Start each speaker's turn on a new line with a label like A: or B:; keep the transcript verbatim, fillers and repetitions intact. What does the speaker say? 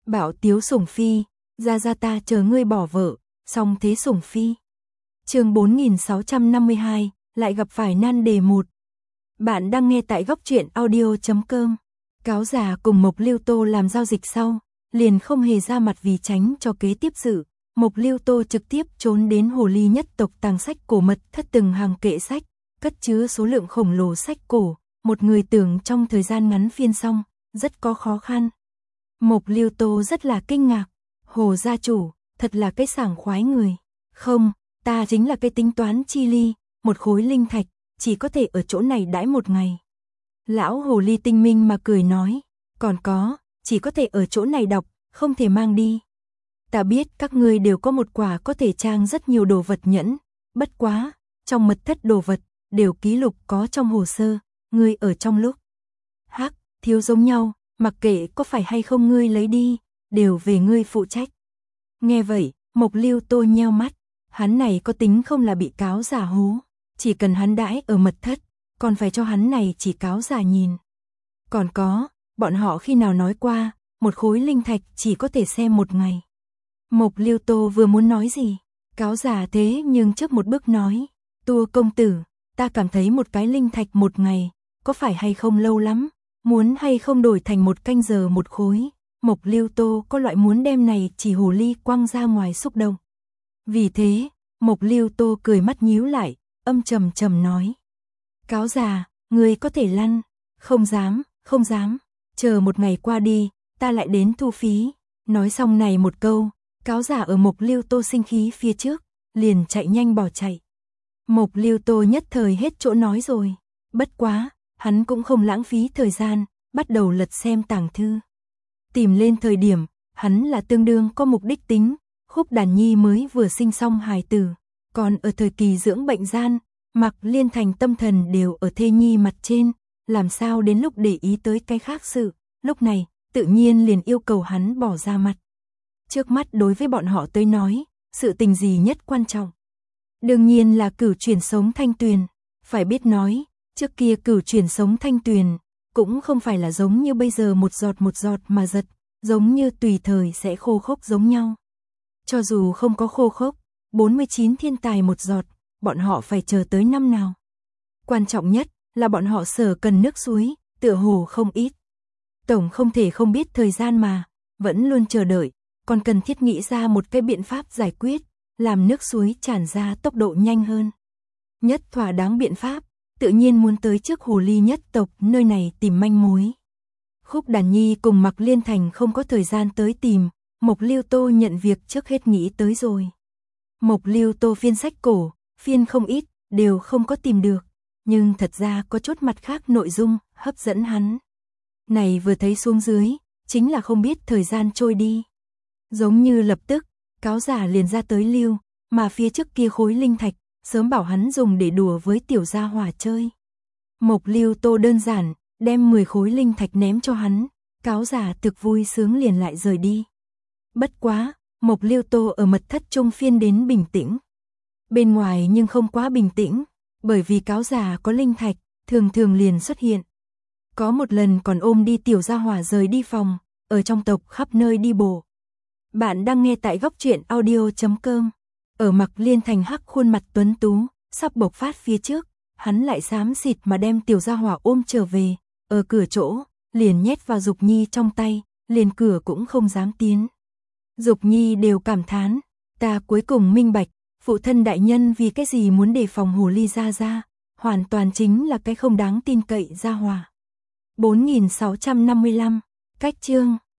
A: Bảo Tiếu Sủng Phi, ra ra ta chờ ngươi bỏ vợ, song thế Sủng Phi. Chương bốn nghìn sáu trăm năm mươi hai, lại gặp phải nan đề một. Bạn đang nghe tại góc truyện audio chấm com. Cáo già cùng Mộc Lưu Tô làm giao dịch sau, liền không hề ra mặt vì tránh cho kế tiếp sự. Mộc Lưu Tô trực tiếp trốn đến hồ ly nhất tộc tàng sách cổ mật thất từng hàng kệ sách, cất chứa số lượng khổng lồ sách cổ, một người tưởng trong thời gian ngắn phiên xong, rất có khó khăn. Mộc Lưu Tô rất là kinh ngạc, Hồ gia chủ, thật là cái sảng khoái người. Không, ta chính là cái tính toán chi ly, một khối linh thạch, chỉ có thể ở chỗ này đãi một ngày. Lão hồ ly tinh minh mà cười nói, còn có, chỉ có thể ở chỗ này đọc, không thể mang đi. Ta biết các ngươi đều có một quả có thể trang rất nhiều đồ vật nhẫn, bất quá, trong mật thất đồ vật, đều ký lục có trong hồ sơ, ngươi ở trong lúc. Hắc, thiếu giống nhau, mặc kệ có phải hay không ngươi lấy đi, đều về ngươi phụ trách. Nghe vậy, Mộc Lưu Tô nheo mắt, hắn này có tính không là bị cáo giả hố, chỉ cần hắn đãi ở mật thất, còn phải cho hắn này chỉ cáo giả nhìn. Còn có, bọn họ khi nào nói qua, một khối linh thạch chỉ có thể xem một ngày. Mộc Lưu Tô vừa muốn nói gì, cáo giả thế nhưng trước một bước nói, Tua công tử, ta cảm thấy một cái linh thạch một ngày, có phải hay không lâu lắm, muốn hay không đổi thành một canh giờ một khối. Mộc Lưu Tô có loại muốn đem này chỉ hồ ly quăng ra ngoài xúc động. Vì thế, Mộc Lưu Tô cười mắt nhíu lại, âm trầm trầm nói. Cáo già, người có thể lăn, không dám, không dám, chờ một ngày qua đi, ta lại đến thu phí. Nói xong này một câu, cáo già ở Mộc Lưu Tô sinh khí phía trước, liền chạy nhanh bỏ chạy. Mộc Lưu Tô nhất thời hết chỗ nói rồi, bất quá, hắn cũng không lãng phí thời gian, bắt đầu lật xem tàng thư. Tìm lên thời điểm, hắn là tương đương có mục đích tính, Khúc Đàn Nhi mới vừa sinh xong hài tử, còn ở thời kỳ dưỡng bệnh gian, Mạc Liên Thành tâm thần đều ở thê nhi mặt trên, làm sao đến lúc để ý tới cái khác sự, lúc này, tự nhiên liền yêu cầu hắn bỏ ra mặt. Trước mắt đối với bọn họ tới nói, sự tình gì nhất quan trọng? Đương nhiên là cửu chuyển sống thanh tuyền, phải biết nói, trước kia cửu chuyển sống thanh tuyền, cũng không phải là giống như bây giờ một giọt một giọt mà giật, giống như tùy thời sẽ khô khốc giống nhau. Cho dù không có khô khốc, bốn mươi chín thiên tài một giọt, bọn họ phải chờ tới năm nào. Quan trọng nhất là bọn họ sở cần nước suối, tựa hồ không ít. Tổng không thể không biết thời gian mà, vẫn luôn chờ đợi, còn cần thiết nghĩ ra một cái biện pháp giải quyết, làm nước suối tràn ra tốc độ nhanh hơn. Nhất thỏa đáng biện pháp, tự nhiên muốn tới trước hồ ly nhất tộc nơi này tìm manh mối. Khúc Đàn Nhi cùng Mạc Liên Thành không có thời gian tới tìm, Mộc Lưu Tô nhận việc trước hết nghĩ tới rồi. Mộc Lưu Tô phiên sách cổ, phiên không ít, đều không có tìm được, nhưng thật ra có chút mặt khác nội dung hấp dẫn hắn. Này vừa thấy xuống dưới, chính là không biết thời gian trôi đi. Giống như lập tức, cáo giả liền ra tới lưu, mà phía trước kia khối linh thạch, sớm bảo hắn dùng để đùa với tiểu gia hỏa chơi. Mộc Lưu Tô đơn giản, đem mười khối linh thạch ném cho hắn, cáo giả thực vui sướng liền lại rời đi. Bất quá, Mộc Lưu Tô ở mật thất trung phiên đến bình tĩnh. Bên ngoài nhưng không quá bình tĩnh, bởi vì cáo giả có linh thạch, thường thường liền xuất hiện. Có một lần còn ôm đi tiểu gia hỏa rời đi phòng, ở trong tộc khắp nơi đi bộ. Bạn đang nghe tại góc truyện audio chấm com. Ở Mạc Liên Thành hắc khuôn mặt tuấn tú, sắp bộc phát phía trước, hắn lại xám xịt mà đem tiểu gia hỏa ôm trở về, ở cửa chỗ, liền nhét vào Dục Nhi trong tay, liền cửa cũng không dám tiến. Dục Nhi đều cảm thán, ta cuối cùng minh bạch, phụ thân đại nhân vì cái gì muốn đề phòng hồ ly ra ra, hoàn toàn chính là cái không đáng tin cậy gia hỏa. bốn nghìn sáu trăm năm mươi lăm, cách chương